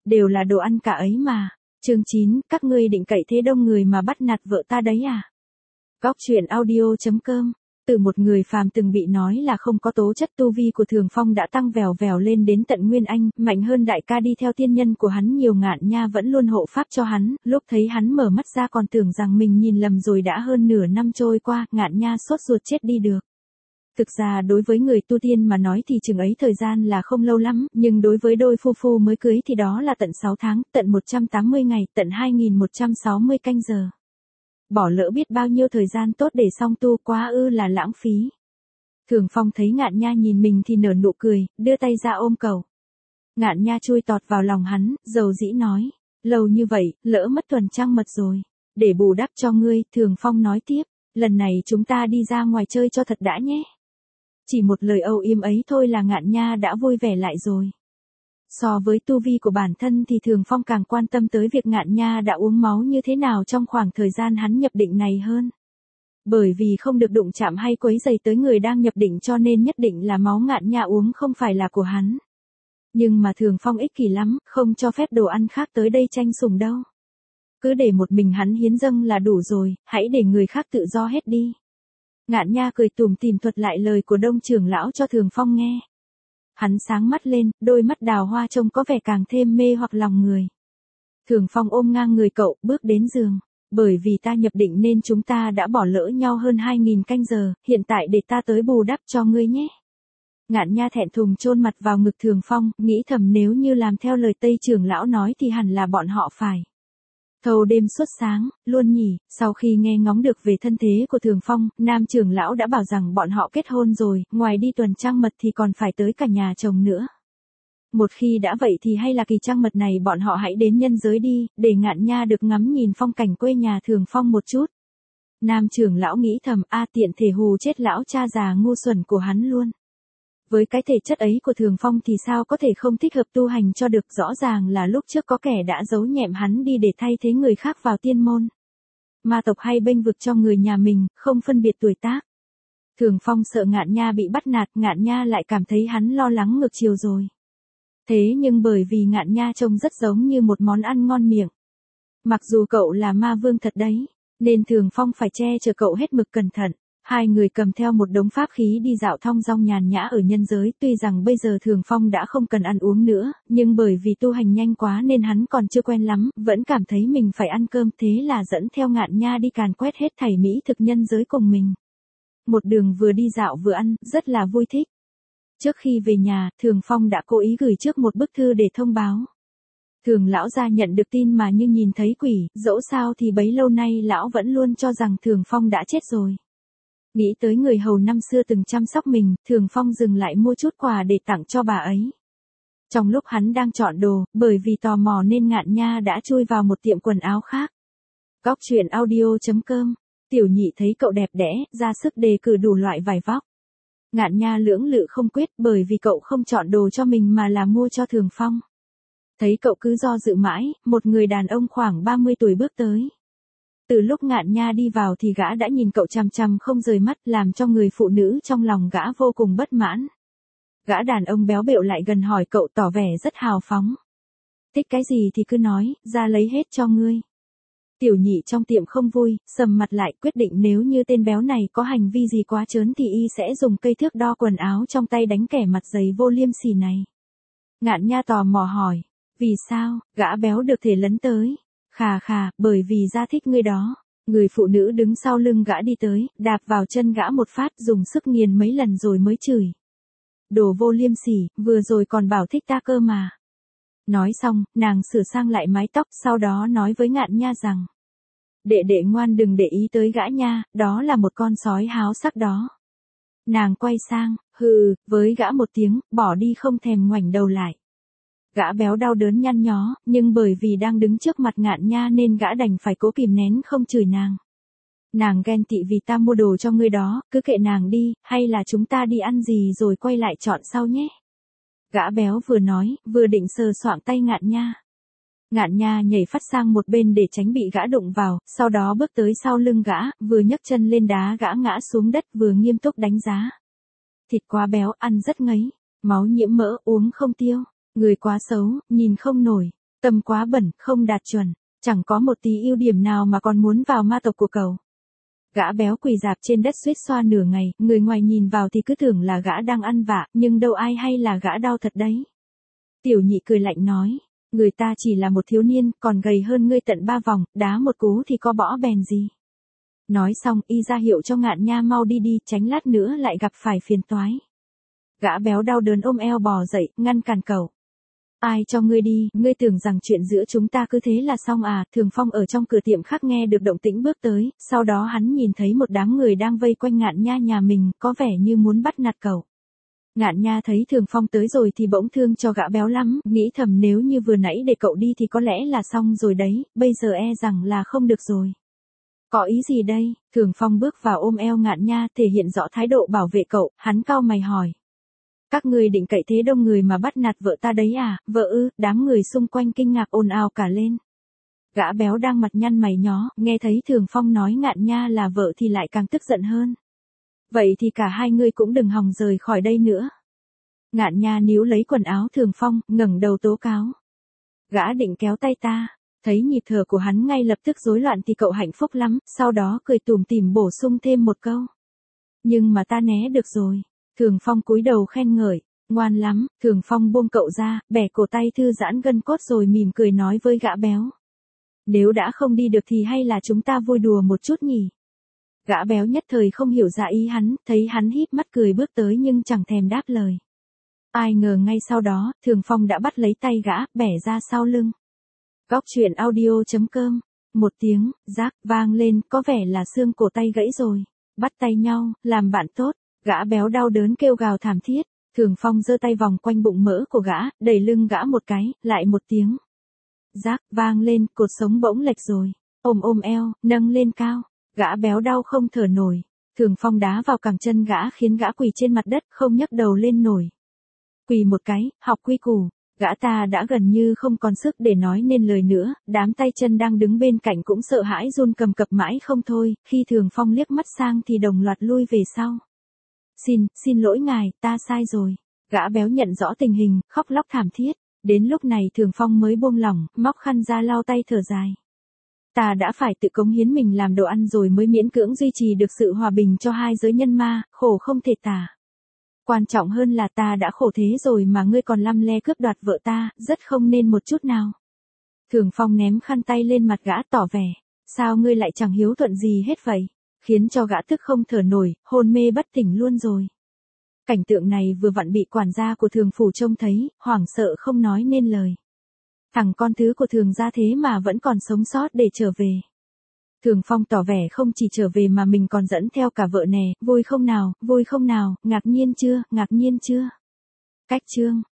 đều là đồ ăn cả ấy mà. Chương 9, các ngươi định cậy thế đông người mà bắt nạt vợ ta đấy à? Góc truyện audio.com. Từ một người phàm từng bị nói là không có tố chất, tu vi của Thường Phong đã tăng vèo vèo lên đến tận Nguyên Anh, mạnh hơn đại ca đi theo tiên nhân của hắn nhiều. Ngạn Nha vẫn luôn hộ pháp cho hắn, lúc thấy hắn mở mắt ra còn tưởng rằng mình nhìn lầm rồi. Đã hơn nửa năm trôi qua, Ngạn Nha sốt ruột chết đi được. Thực ra đối với người tu tiên mà nói thì chừng ấy thời gian là không lâu lắm, nhưng đối với đôi phu phu mới cưới thì đó là tận 6 tháng, tận 180 ngày, tận 2160 canh giờ. Bỏ lỡ biết bao nhiêu thời gian tốt để song tu, quá ư là lãng phí. Thường Phong thấy Ngạn Nha nhìn mình thì nở nụ cười, đưa tay ra ôm cậu. Ngạn Nha chui tọt vào lòng hắn, dầu dĩ nói, lâu như vậy, lỡ mất tuần trăng mật rồi. Để bù đắp cho ngươi, Thường Phong nói tiếp, lần này chúng ta đi ra ngoài chơi cho thật đã nhé. Chỉ một lời âu yếm ấy thôi là Ngạn Nha đã vui vẻ lại rồi. So với tu vi của bản thân thì Thường Phong càng quan tâm tới việc Ngạn Nha đã uống máu như thế nào trong khoảng thời gian hắn nhập định này hơn. Bởi vì không được đụng chạm hay quấy rầy tới người đang nhập định cho nên nhất định là máu Ngạn Nha uống không phải là của hắn. Nhưng mà Thường Phong ích kỷ lắm, không cho phép đồ ăn khác tới đây tranh sủng đâu. Cứ để một mình hắn hiến dâng là đủ rồi, hãy để người khác tự do hết đi. Ngạn Nha cười tủm tỉm thuật lại lời của Đông trưởng lão cho Thường Phong nghe. Hắn sáng mắt lên, đôi mắt đào hoa trông có vẻ càng thêm mê hoặc lòng người. Thường Phong ôm ngang người cậu, bước đến giường. Bởi vì ta nhập định nên chúng ta đã bỏ lỡ nhau hơn 2000 canh giờ, hiện tại để ta tới bù đắp cho ngươi nhé. Ngạn Nha thẹn thùng chôn mặt vào ngực Thường Phong, nghĩ thầm nếu như làm theo lời Tây trưởng lão nói thì hẳn là bọn họ phải thâu đêm suốt sáng, luôn nhỉ. Sau khi nghe ngóng được về thân thế của Thường Phong, Nam trưởng lão đã bảo rằng bọn họ kết hôn rồi, ngoài đi tuần trăng mật thì còn phải tới cả nhà chồng nữa. Một khi đã vậy thì hay là kỳ trăng mật này bọn họ hãy đến nhân giới đi, để Ngạn Nha được ngắm nhìn phong cảnh quê nhà Thường Phong một chút. Nam trưởng lão nghĩ thầm, tiện thể hù chết lão cha già ngu xuẩn của hắn luôn. Với cái thể chất ấy của Thường Phong thì sao có thể không thích hợp tu hành cho được, rõ ràng là lúc trước có kẻ đã giấu nhẹm hắn đi để thay thế người khác vào tiên môn. Ma tộc hay bênh vực cho người nhà mình, không phân biệt tuổi tác. Thường Phong sợ Ngạn Nha bị bắt nạt, Ngạn Nha lại cảm thấy hắn lo lắng ngược chiều rồi. Thế nhưng bởi vì Ngạn Nha trông rất giống như một món ăn ngon miệng. Mặc dù cậu là ma vương thật đấy, nên Thường Phong phải che chở cậu hết mực cẩn thận. Hai người cầm theo một đống pháp khí đi dạo thong dong nhàn nhã ở nhân giới. Tuy rằng bây giờ Thường Phong đã không cần ăn uống nữa, nhưng bởi vì tu hành nhanh quá nên hắn còn chưa quen lắm, vẫn cảm thấy mình phải ăn cơm, thế là dẫn theo Ngạn Nha đi càn quét hết thảy mỹ thực nhân giới cùng mình. Một đường vừa đi dạo vừa ăn, rất là vui thích. Trước khi về nhà, Thường Phong đã cố ý gửi trước một bức thư để thông báo. Thường lão gia nhận được tin mà như nhìn thấy quỷ, dẫu sao thì bấy lâu nay lão vẫn luôn cho rằng Thường Phong đã chết rồi. Nghĩ tới người hầu năm xưa từng chăm sóc mình, Thường Phong dừng lại mua chút quà để tặng cho bà ấy. Trong lúc hắn đang chọn đồ, bởi vì tò mò nên Ngạn Nha đã chui vào một tiệm quần áo khác. Góc truyện audio.com. Tiểu Nhị thấy cậu đẹp đẽ, ra sức đề cử đủ loại vải vóc. Ngạn Nha lưỡng lự không quyết, bởi vì cậu không chọn đồ cho mình mà là mua cho Thường Phong. Thấy cậu cứ do dự mãi, một người đàn ông khoảng 30 tuổi bước tới. Từ lúc Ngạn Nha đi vào thì gã đã nhìn cậu chằm chằm không rời mắt, làm cho người phụ nữ trong lòng gã vô cùng bất mãn. Gã đàn ông béo bệu lại gần hỏi cậu, tỏ vẻ rất hào phóng. Thích cái gì thì cứ nói, ra lấy hết cho ngươi. Tiểu Nhị trong tiệm không vui, sầm mặt lại, quyết định nếu như tên béo này có hành vi gì quá trớn thì y sẽ dùng cây thước đo quần áo trong tay đánh kẻ mặt dày vô liêm sỉ này. Ngạn Nha tò mò hỏi, vì sao? Gã béo được thể lấn tới. Khà, bởi vì ra thích ngươi đó. Người phụ nữ đứng sau lưng gã đi tới, đạp vào chân gã một phát, dùng sức nghiền mấy lần rồi mới chửi. Đồ vô liêm sỉ, vừa rồi còn bảo thích ta cơ mà. Nói xong, nàng sửa sang lại mái tóc, sau đó nói với Ngạn Nha rằng, đệ đệ ngoan đừng để ý tới gã nha, đó là một con sói háo sắc đó. Nàng quay sang, hừ, với gã một tiếng, bỏ đi không thèm ngoảnh đầu lại. Gã béo đau đớn nhăn nhó, nhưng bởi vì đang đứng trước mặt Ngạn Nha nên gã đành phải cố kìm nén không chửi nàng. Nàng ghen tị vì ta mua đồ cho ngươi đó, cứ kệ nàng đi, hay là chúng ta đi ăn gì rồi quay lại chọn sau nhé. Gã béo vừa nói, vừa định sờ soạng tay Ngạn Nha. Ngạn Nha nhảy phát sang một bên để tránh bị gã đụng vào, sau đó bước tới sau lưng gã, vừa nhấc chân lên đá gã ngã xuống đất, vừa nghiêm túc đánh giá. Thịt quá béo, ăn rất ngấy, máu nhiễm mỡ, uống không tiêu, người quá xấu, nhìn không nổi. Tâm quá bẩn, không đạt chuẩn, chẳng có một tí ưu điểm nào mà còn muốn vào ma tộc của cậu. Gã béo quỳ rạp trên đất suýt xoa nửa ngày, người ngoài nhìn vào thì cứ tưởng là gã đang ăn vạ, nhưng đâu ai hay là gã đau thật đấy. Tiểu nhị cười lạnh nói, người ta chỉ là một thiếu niên, còn gầy hơn ngươi tận 3 vòng, đá một cú thì có bỏ bèn gì. Nói xong, y ra hiệu cho Ngạn Nha mau đi đi, tránh lát nữa lại gặp phải phiền toái. Gã béo đau đớn ôm eo bò dậy, ngăn cản cậu. Ai cho ngươi đi, ngươi tưởng rằng chuyện giữa chúng ta cứ thế là xong à? Thường Phong ở trong cửa tiệm khác nghe được động tĩnh bước tới, sau đó hắn nhìn thấy một đám người đang vây quanh Ngạn Nha nhà mình, có vẻ như muốn bắt nạt cậu. Ngạn Nha thấy Thường Phong tới rồi thì bỗng thương cho gã béo lắm, nghĩ thầm nếu như vừa nãy để cậu đi thì có lẽ là xong rồi đấy, bây giờ e rằng là không được rồi. Có ý gì đây? Thường Phong bước vào ôm eo Ngạn Nha, thể hiện rõ thái độ bảo vệ cậu, hắn cau mày hỏi. Các ngươi định cậy thế đông người mà bắt nạt vợ ta đấy à? Vợ ư? Đám người xung quanh kinh ngạc ồn ào cả lên. Gã béo đang mặt nhăn mày nhó, nghe thấy Thường Phong nói Ngạn Nha là vợ thì lại càng tức giận hơn. Vậy thì cả hai ngươi cũng đừng hòng rời khỏi đây nữa. Ngạn Nha níu lấy quần áo Thường Phong, ngẩng đầu tố cáo. Gã định kéo tay ta, thấy nhịp thở của hắn ngay lập tức rối loạn thì cậu hạnh phúc lắm, sau đó cười tủm tỉm bổ sung thêm một câu. Nhưng mà ta né được rồi. Thường Phong cúi đầu khen ngợi, ngoan lắm. Thường Phong buông cậu ra, bẻ cổ tay thư giãn gân cốt rồi mỉm cười nói với gã béo. Nếu đã không đi được thì hay là chúng ta vui đùa một chút nhỉ? Gã béo nhất thời không hiểu ra ý hắn, thấy hắn híp mắt cười bước tới nhưng chẳng thèm đáp lời. Ai ngờ ngay sau đó, Thường Phong đã bắt lấy tay gã, bẻ ra sau lưng. Góc truyện audio.com. Một tiếng, rác, vang lên, có vẻ là xương cổ tay gãy rồi. Bắt tay nhau, làm bạn tốt. Gã béo đau đớn kêu gào thảm thiết. Thường Phong giơ tay vòng quanh bụng mỡ của gã, đẩy lưng gã một cái, lại một tiếng. Rác, vang lên, cột sống bỗng lệch rồi. Ôm eo, nâng lên cao. Gã béo đau không thở nổi. Thường Phong đá vào cẳng chân gã khiến gã quỳ trên mặt đất không nhấc đầu lên nổi. Quỳ một cái, học quy củ. Gã ta đã gần như không còn sức để nói nên lời nữa, đám tay chân đang đứng bên cạnh cũng sợ hãi run cầm cập mãi không thôi, khi Thường Phong liếc mắt sang thì đồng loạt lui về sau. Xin lỗi ngài, ta sai rồi. Gã béo nhận rõ tình hình, khóc lóc thảm thiết. Đến lúc này Thường Phong mới buông lỏng, móc khăn ra lau tay thở dài. Ta đã phải tự cống hiến mình làm đồ ăn rồi mới miễn cưỡng duy trì được sự hòa bình cho hai giới nhân ma, khổ không thể tả. Quan trọng hơn là ta đã khổ thế rồi mà ngươi còn lăm le cướp đoạt vợ ta, rất không nên một chút nào. Thường Phong ném khăn tay lên mặt gã tỏ vẻ, sao ngươi lại chẳng hiếu thuận gì hết vậy, khiến cho gã tức không thở nổi, hôn mê bất tỉnh luôn rồi. Cảnh tượng này vừa vặn bị quản gia của Thường phủ trông thấy, hoảng sợ không nói nên lời. Thằng con thứ của Thường gia thế mà vẫn còn sống sót để trở về. Thường Phong tỏ vẻ không chỉ trở về mà mình còn dẫn theo cả vợ nè, vui không nào, ngạc nhiên chưa? Cách chương.